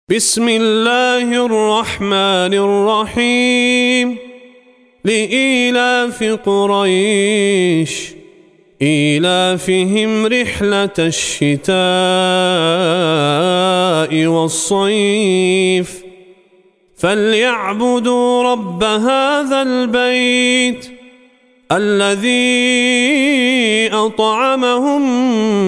بسم الله الرحمن الرحيم لإيلاف قريش إيلافهم رحلة الشتاء والصيف فليعبدوا رب هذا البيت الذي أطعمهم